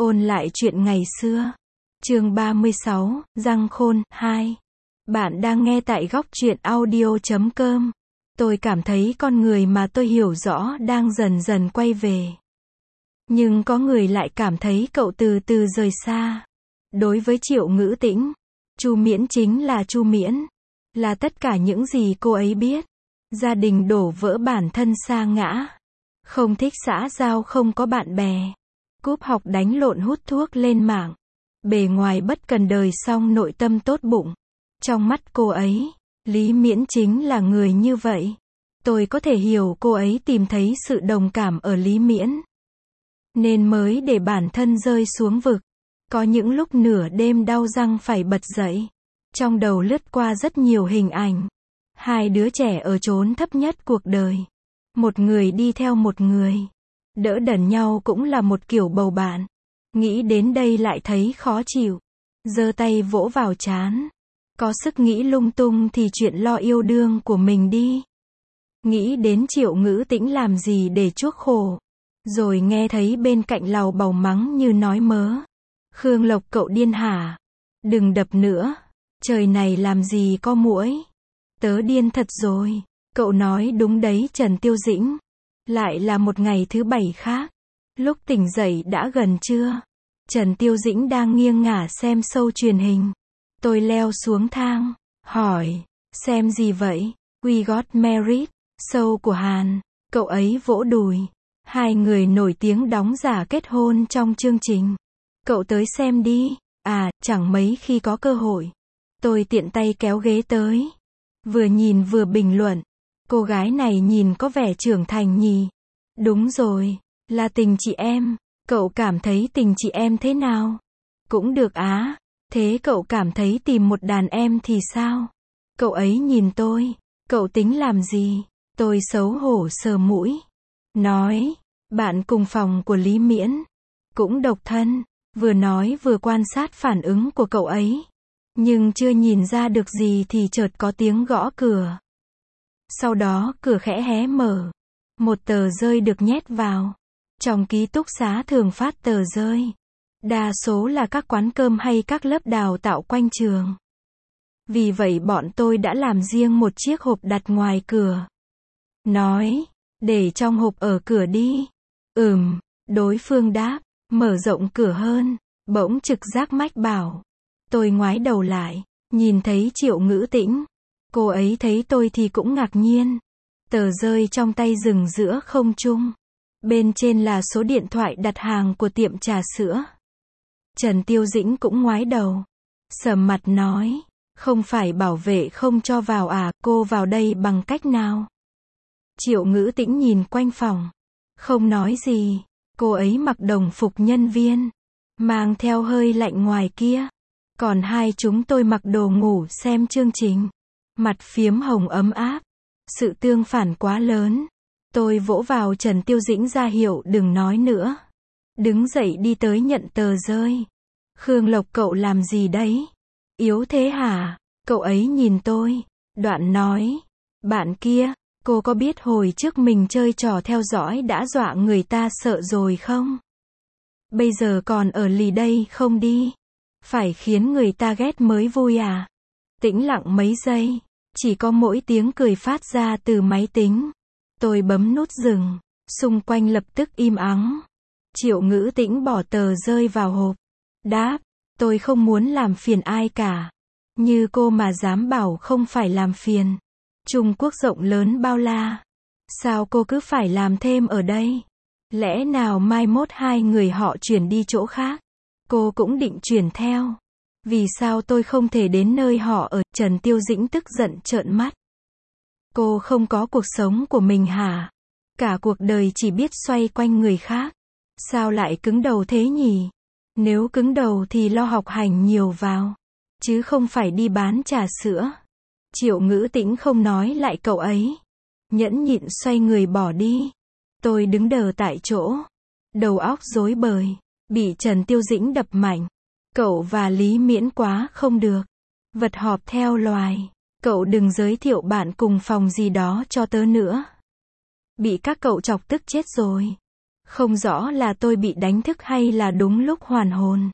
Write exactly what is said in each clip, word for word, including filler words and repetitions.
Ôn lại chuyện ngày xưa. Chương ba mươi sáu, Răng Khôn, hai. Bạn đang nghe tại góc truyện audio chấm com. Tôi cảm thấy con người mà tôi hiểu rõ đang dần dần quay về. Nhưng có người lại cảm thấy cậu từ từ rời xa. Đối với Triệu Ngữ Tĩnh, Chu Miễn chính là Chu Miễn. Là tất cả những gì cô ấy biết. Gia đình đổ vỡ, bản thân sa ngã. Không thích xã giao, không có bạn bè. Cúp học, đánh lộn, hút thuốc, lên mạng. Bề ngoài bất cần đời song nội tâm tốt bụng. Trong mắt cô ấy, Lý Miễn chính là người như vậy. Tôi có thể hiểu cô ấy tìm thấy sự đồng cảm ở Lý Miễn, nên mới để bản thân rơi xuống vực. Có những lúc nửa đêm đau răng phải bật dậy. Trong đầu lướt qua rất nhiều hình ảnh. Hai đứa trẻ ở chốn thấp nhất cuộc đời. Một người đi theo một người. Đỡ đần nhau cũng là một kiểu bầu bạn. Nghĩ đến đây lại thấy khó chịu. Giơ tay vỗ vào trán. Có sức nghĩ lung tung thì chuyện lo yêu đương của mình đi. Nghĩ đến Triệu Ngữ Tĩnh làm gì để chuốc khổ. Rồi nghe thấy bên cạnh lầu bầu mắng như nói mớ. Khương Lộc, cậu điên hả? Đừng đập nữa. Trời này làm gì có muỗi. Tớ điên thật rồi. Cậu nói đúng đấy Trần Tiêu Dĩnh. Lại là một ngày thứ bảy khác. Lúc tỉnh dậy đã gần trưa. Trần Tiêu Dĩnh đang nghiêng ngả xem show truyền hình. Tôi leo xuống thang, hỏi, xem gì vậy? We Got Married, show của Hàn. Cậu ấy vỗ đùi. Hai người nổi tiếng đóng giả kết hôn trong chương trình. Cậu tới xem đi. À, chẳng mấy khi có cơ hội. Tôi tiện tay kéo ghế tới. Vừa nhìn vừa bình luận. Cô gái này nhìn có vẻ trưởng thành nhỉ? Đúng rồi, là tình chị em. Cậu cảm thấy tình chị em thế nào? Cũng được á. Thế cậu cảm thấy tìm một đàn em thì sao? Cậu ấy nhìn tôi. Cậu tính làm gì? Tôi xấu hổ sờ mũi. Nói, bạn cùng phòng của Lý Miễn. Cũng độc thân. Vừa nói vừa quan sát phản ứng của cậu ấy. Nhưng chưa nhìn ra được gì thì chợt có tiếng gõ cửa. Sau đó cửa khẽ hé mở. Một tờ rơi được nhét vào. Trong ký túc xá thường phát tờ rơi. Đa số là các quán cơm hay các lớp đào tạo quanh trường. Vì vậy bọn tôi đã làm riêng một chiếc hộp đặt ngoài cửa. Nói, để trong hộp ở cửa đi. Ừm, đối phương đáp, mở rộng cửa hơn. Bỗng trực giác mách bảo. Tôi ngoái đầu lại, nhìn thấy Triệu Ngữ Tĩnh. Cô ấy thấy tôi thì cũng ngạc nhiên. Tờ rơi trong tay dừng giữa không trung. Bên trên là số điện thoại đặt hàng của tiệm trà sữa. Trần Tiêu Dĩnh cũng ngoái đầu. Sầm mặt nói. Không phải bảo vệ không cho vào à, cô vào đây bằng cách nào? Triệu Ngữ Tĩnh nhìn quanh phòng. Không nói gì. Cô ấy mặc đồng phục nhân viên. Mang theo hơi lạnh ngoài kia. Còn hai chúng tôi mặc đồ ngủ xem chương trình. Mặt phiếm hồng ấm áp. Sự tương phản quá lớn. Tôi vỗ vào Trần Tiêu Dĩnh ra hiệu đừng nói nữa. Đứng dậy đi tới nhận tờ rơi. Khương Lộc, cậu làm gì đấy? Yếu thế hả? Cậu ấy nhìn tôi. Đoạn nói. Bạn kia, cô có biết hồi trước mình chơi trò theo dõi đã dọa người ta sợ rồi không? Bây giờ còn ở lì đây không đi? Phải khiến người ta ghét mới vui à? Tĩnh lặng mấy giây. Chỉ có mỗi tiếng cười phát ra từ máy tính. Tôi bấm nút dừng. Xung quanh lập tức im ắng. Triệu Ngữ Tĩnh bỏ tờ rơi vào hộp. Đáp, tôi không muốn làm phiền ai cả. Như cô mà dám bảo không phải làm phiền. Trung Quốc rộng lớn bao la. Sao cô cứ phải làm thêm ở đây? Lẽ nào mai mốt hai người họ chuyển đi chỗ khác? Cô cũng định chuyển theo. Vì sao tôi không thể đến nơi họ ở? Trần Tiêu Dĩnh tức giận trợn mắt. Cô không có cuộc sống của mình hả? Cả cuộc đời chỉ biết xoay quanh người khác. Sao lại cứng đầu thế nhỉ? Nếu cứng đầu thì lo học hành nhiều vào. Chứ không phải đi bán trà sữa. Triệu Ngữ Tĩnh không nói lại cậu ấy. Nhẫn nhịn xoay người bỏ đi. Tôi đứng đờ tại chỗ. Đầu óc rối bời. Bị Trần Tiêu Dĩnh đập mạnh. Cậu và Lý Miễn quá không được. Vật họp theo loài. Cậu đừng giới thiệu bạn cùng phòng gì đó cho tớ nữa. Bị các cậu chọc tức chết rồi. Không rõ là tôi bị đánh thức hay là đúng lúc hoàn hồn.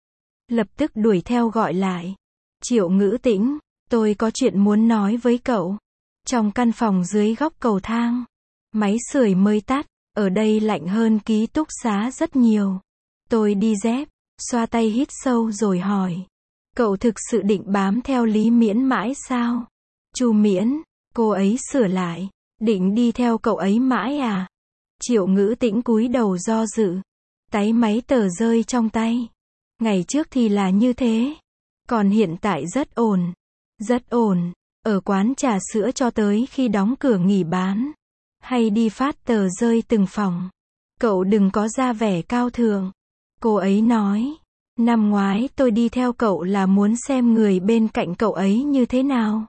Lập tức đuổi theo gọi lại. Triệu Ngữ Tĩnh, tôi có chuyện muốn nói với cậu. Trong căn phòng dưới góc cầu thang, máy sưởi mới tắt, ở đây lạnh hơn ký túc xá rất nhiều. Tôi đi dép, xoa tay hít sâu rồi hỏi. Cậu thực sự định bám theo Lý Miễn mãi sao? Chu Miễn, cô ấy sửa lại. Định đi theo cậu ấy mãi à? Triệu Ngữ Tĩnh cúi đầu do dự. Táy máy tờ rơi trong tay. Ngày trước thì là như thế. Còn hiện tại rất ổn. Rất ổn. Ở quán trà sữa cho tới khi đóng cửa nghỉ bán. Hay đi phát tờ rơi từng phòng. Cậu đừng có ra vẻ cao thượng. Cô ấy nói. Năm ngoái tôi đi theo cậu là muốn xem người bên cạnh cậu ấy như thế nào.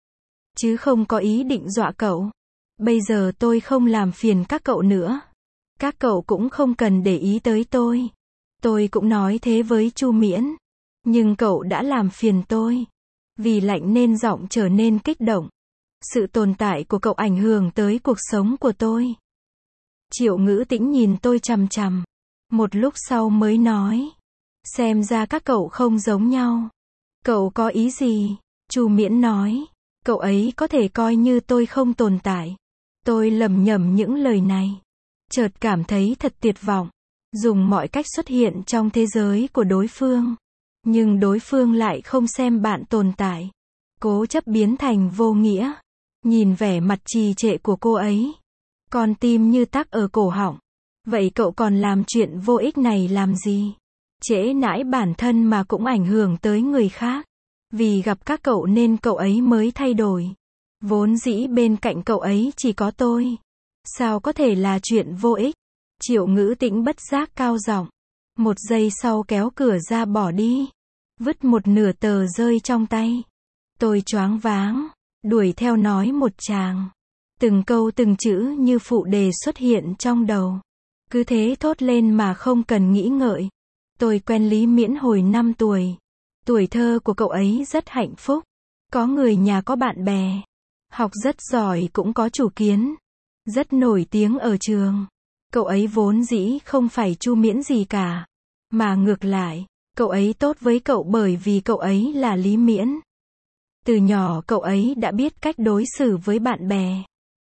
Chứ không có ý định dọa cậu. Bây giờ tôi không làm phiền các cậu nữa. Các cậu cũng không cần để ý tới tôi. Tôi cũng nói thế với Chu Miễn. Nhưng cậu đã làm phiền tôi. Vì lạnh nên giọng trở nên kích động. Sự tồn tại của cậu ảnh hưởng tới cuộc sống của tôi. Triệu Ngữ Tĩnh nhìn tôi chằm chằm. Một lúc sau mới nói. Xem ra các cậu không giống nhau. Cậu có ý gì? Chu Miễn nói. Cậu ấy có thể coi như tôi không tồn tại. Tôi lẩm nhẩm những lời này. Chợt cảm thấy thật tuyệt vọng. Dùng mọi cách xuất hiện trong thế giới của đối phương. Nhưng đối phương lại không xem bạn tồn tại. Cố chấp biến thành vô nghĩa. Nhìn vẻ mặt trì trệ của cô ấy. Con tim như tắc ở cổ họng. Vậy cậu còn làm chuyện vô ích này làm gì? Trễ nãi bản thân mà cũng ảnh hưởng tới người khác. Vì gặp các cậu nên cậu ấy mới thay đổi. Vốn dĩ bên cạnh cậu ấy chỉ có tôi. Sao có thể là chuyện vô ích? Triệu Ngữ Tĩnh bất giác cao giọng. Một giây sau kéo cửa ra bỏ đi. Vứt một nửa tờ rơi trong tay. Tôi choáng váng. Đuổi theo nói một tràng. Từng câu từng chữ như phụ đề xuất hiện trong đầu. Cứ thế thốt lên mà không cần nghĩ ngợi. Tôi quen Lý Miễn hồi năm tuổi. Tuổi thơ của cậu ấy rất hạnh phúc. Có người nhà có bạn bè. Học rất giỏi cũng có chủ kiến. Rất nổi tiếng ở trường. Cậu ấy vốn dĩ không phải Chu Miễn gì cả. Mà ngược lại, cậu ấy tốt với cậu bởi vì cậu ấy là Lý Miễn. Từ nhỏ cậu ấy đã biết cách đối xử với bạn bè.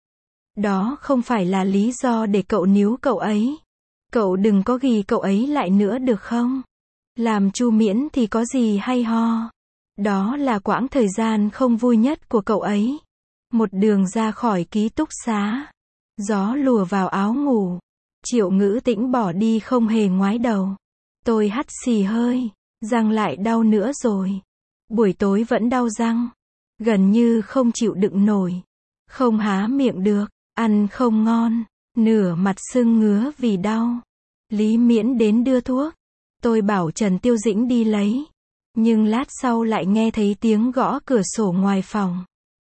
Đó không phải là lý do để cậu níu cậu ấy. Cậu đừng có ghì cậu ấy lại nữa được không? Làm Chu Miễn thì có gì hay ho. Đó là quãng thời gian không vui nhất của cậu ấy. Một đường ra khỏi ký túc xá. Gió lùa vào áo ngủ. Triệu Ngữ Tĩnh bỏ đi không hề ngoái đầu. Tôi hắt xì hơi. Răng lại đau nữa rồi. Buổi tối vẫn đau răng. Gần như không chịu đựng nổi. Không há miệng được. Ăn không ngon. Nửa mặt sưng ngứa vì đau. Lý Miễn đến đưa thuốc. Tôi bảo Trần Tiêu Dĩnh đi lấy. Nhưng lát sau lại nghe thấy tiếng gõ cửa sổ ngoài phòng.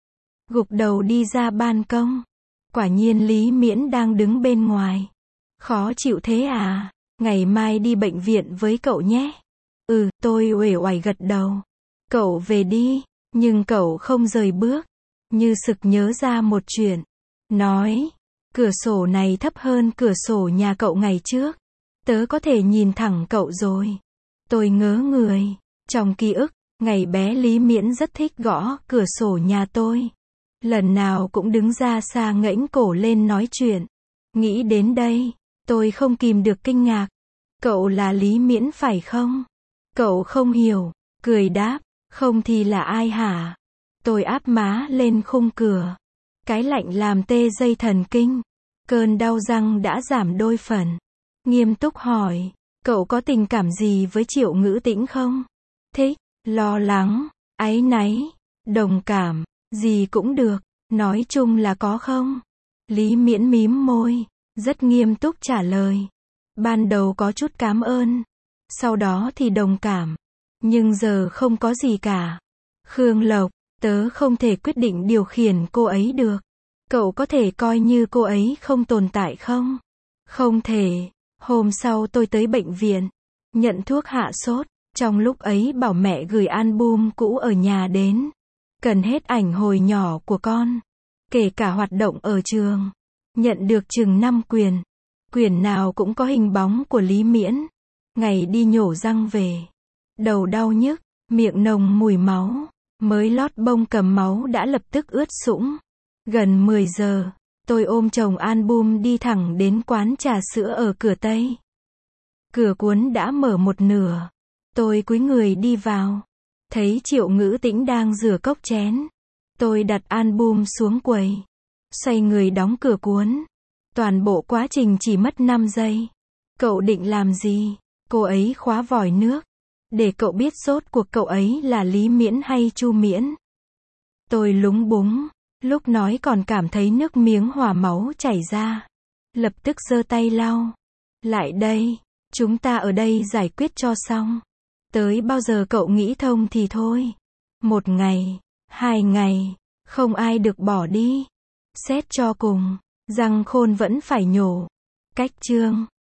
Gục đầu đi ra ban công. Quả nhiên Lý Miễn đang đứng bên ngoài. Khó chịu thế à? Ngày mai đi bệnh viện với cậu nhé. Ừ, tôi uể oải gật đầu. Cậu về đi. Nhưng cậu không rời bước. Như sực nhớ ra một chuyện. Nói. Cửa sổ này thấp hơn cửa sổ nhà cậu ngày trước. Tớ có thể nhìn thẳng cậu rồi. Tôi ngớ người. Trong ký ức, ngày bé Lý Miễn rất thích gõ cửa sổ nhà tôi. Lần nào cũng đứng ra xa ngẩng cổ lên nói chuyện. Nghĩ đến đây, tôi không kìm được kinh ngạc. Cậu là Lý Miễn phải không? Cậu không hiểu, cười đáp, không thì là ai hả? Tôi áp má lên khung cửa. Cái lạnh làm tê dây thần kinh. Cơn đau răng đã giảm đôi phần. Nghiêm túc hỏi, cậu có tình cảm gì với Triệu Ngữ Tĩnh không? Thích, lo lắng, áy náy, đồng cảm, gì cũng được, nói chung là có không? Lý Miễn mím môi, rất nghiêm túc trả lời. Ban đầu có chút cảm ơn, sau đó thì đồng cảm, nhưng giờ không có gì cả. Khương Lộc, tớ không thể quyết định điều khiển cô ấy được. Cậu có thể coi như cô ấy không tồn tại không? Không thể. Hôm sau tôi tới bệnh viện, nhận thuốc hạ sốt, trong lúc ấy bảo mẹ gửi album cũ ở nhà đến. Cần hết ảnh hồi nhỏ của con, kể cả hoạt động ở trường. Nhận được chừng năm quyển. Quyển nào cũng có hình bóng của Lý Miễn. Ngày đi nhổ răng về. Đầu đau nhức, miệng nồng mùi máu. Mới lót bông cầm máu đã lập tức ướt sũng. Gần mười giờ, tôi ôm chồng album đi thẳng đến quán trà sữa ở cửa Tây. Cửa cuốn đã mở một nửa. Tôi cúi người đi vào. Thấy Triệu Ngữ Tĩnh đang rửa cốc chén. Tôi đặt album xuống quầy. Xoay người đóng cửa cuốn. Toàn bộ quá trình chỉ mất năm giây. Cậu định làm gì? Cô ấy khóa vòi nước. Để cậu biết rốt cuộc cậu ấy là Lý Miễn hay Chu Miễn. Tôi lúng búng. Lúc nói còn cảm thấy nước miếng hỏa máu chảy ra. Lập tức giơ tay lau. Lại đây. Chúng ta ở đây giải quyết cho xong. Tới bao giờ cậu nghĩ thông thì thôi. Một ngày. Hai ngày. Không ai được bỏ đi. Xét cho cùng. Răng khôn vẫn phải nhổ. Cách chương.